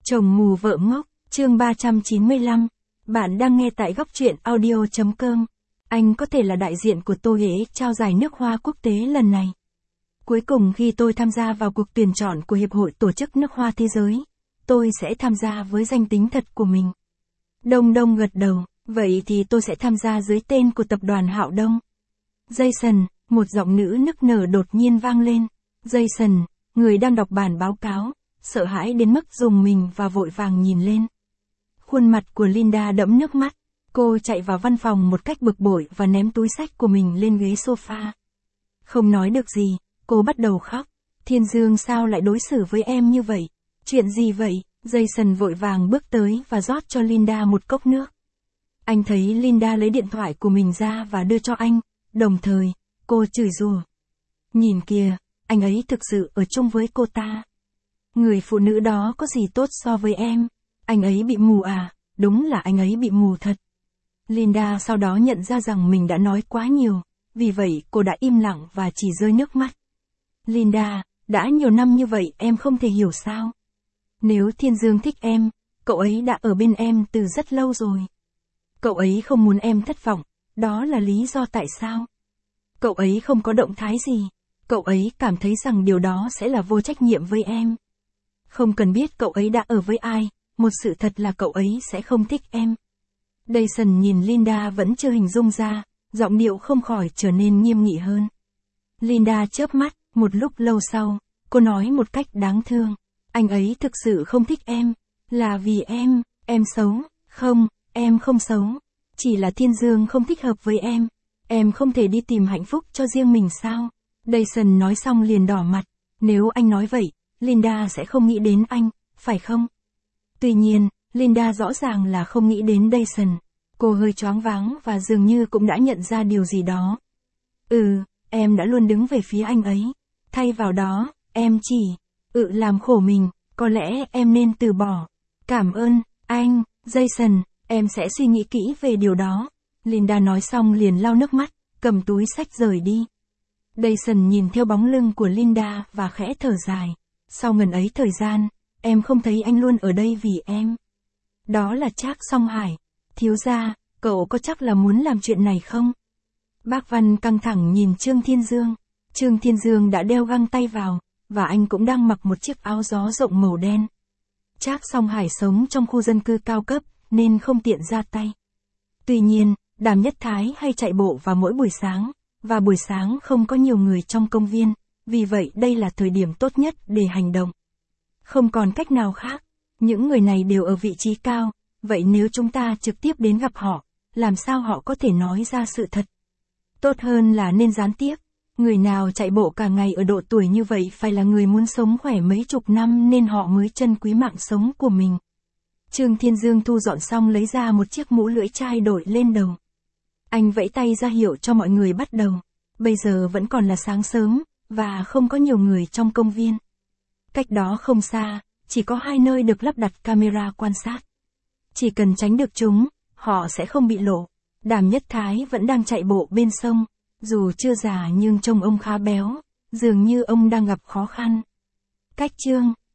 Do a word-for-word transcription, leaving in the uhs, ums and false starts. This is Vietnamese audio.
Chồng mù vợ ngốc, chương ba trăm chín mươi lăm. Bạn đang nghe tại góc truyện audio chấm com. Anh có thể là đại diện của tôi để trao giải nước hoa quốc tế lần này. Cuối cùng khi tôi tham gia vào cuộc tuyển chọn của Hiệp hội Tổ chức Nước hoa Thế giới, tôi sẽ tham gia với danh tính thật của mình. Đông Đông gật đầu, vậy thì tôi sẽ tham gia dưới tên của tập đoàn Hạo Đông. Jason, một giọng nữ nức nở đột nhiên vang lên. Jason, người đang đọc bản báo cáo, sợ hãi đến mức rùng mình và vội vàng nhìn lên. Khuôn mặt của Linda đẫm nước mắt, cô chạy vào văn phòng một cách bực bội và ném túi xách của mình lên ghế sofa. Không nói được gì, cô bắt đầu khóc. Thiên Dương sao lại đối xử với em như vậy? Chuyện gì vậy? Jason vội vàng bước tới và rót cho Linda một cốc nước. Anh thấy Linda lấy điện thoại của mình ra và đưa cho anh, đồng thời, cô chửi rủa. Nhìn kìa, anh ấy thực sự ở chung với cô ta. Người phụ nữ đó có gì tốt so với em? Anh ấy bị mù à? Đúng là anh ấy bị mù thật. Linda sau đó nhận ra rằng mình đã nói quá nhiều, vì vậy cô đã im lặng và chỉ rơi nước mắt. Linda, đã nhiều năm như vậy em không thể hiểu sao? Nếu Thiên Dương thích em, cậu ấy đã ở bên em từ rất lâu rồi. Cậu ấy không muốn em thất vọng, đó là lý do tại sao. Cậu ấy không có động thái gì, cậu ấy cảm thấy rằng điều đó sẽ là vô trách nhiệm với em. Không cần biết cậu ấy đã ở với ai, một sự thật là cậu ấy sẽ không thích em. Jason nhìn Linda vẫn chưa hình dung ra, giọng điệu không khỏi trở nên nghiêm nghị hơn. Linda chớp mắt, một lúc lâu sau, cô nói một cách đáng thương. Anh ấy thực sự không thích em, là vì em, em xấu, không, em không xấu. Chỉ là Thiên Dương không thích hợp với em, em không thể đi tìm hạnh phúc cho riêng mình sao? Jason nói xong liền đỏ mặt, nếu anh nói vậy, Linda sẽ không nghĩ đến anh, phải không? Tuy nhiên, Linda rõ ràng là không nghĩ đến Jason. Cô hơi choáng váng và dường như cũng đã nhận ra điều gì đó. Ừ, em đã luôn đứng về phía anh ấy. Thay vào đó, em chỉ, ừ làm khổ mình, có lẽ em nên từ bỏ. Cảm ơn, anh, Jason, em sẽ suy nghĩ kỹ về điều đó. Linda nói xong liền lau nước mắt, cầm túi xách rời đi. Jason nhìn theo bóng lưng của Linda và khẽ thở dài. Sau ngần ấy thời gian, em không thấy anh luôn ở đây vì em. Đó là Trác Song Hải. Thiếu gia, cậu có chắc là muốn làm chuyện này không? Bác Văn căng thẳng nhìn Trương Thiên Dương. Trương Thiên Dương đã đeo găng tay vào, và anh cũng đang mặc một chiếc áo gió rộng màu đen. Trác Song Hải sống trong khu dân cư cao cấp, nên không tiện ra tay. Tuy nhiên, Đàm Nhất Thái hay chạy bộ vào mỗi buổi sáng, và buổi sáng không có nhiều người trong công viên, vì vậy đây là thời điểm tốt nhất để hành động. Không còn cách nào khác, những người này đều ở vị trí cao, vậy nếu chúng ta trực tiếp đến gặp họ, làm sao họ có thể nói ra sự thật? Tốt hơn là nên gián tiếp. Người nào chạy bộ cả ngày ở độ tuổi như vậy phải là người muốn sống khỏe mấy chục năm nên họ mới trân quý mạng sống của mình. Trương Thiên Dương thu dọn xong lấy ra một chiếc mũ lưỡi chai đội lên đầu. Anh vẫy tay ra hiệu cho mọi người bắt đầu. Bây giờ vẫn còn là sáng sớm, và không có nhiều người trong công viên. Cách đó không xa, chỉ có hai nơi được lắp đặt camera quan sát. Chỉ cần tránh được chúng, họ sẽ không bị lộ. Đàm Nhất Thái vẫn đang chạy bộ bên sông, dù chưa già nhưng trông ông khá béo, dường như ông đang gặp khó khăn. Cách Trương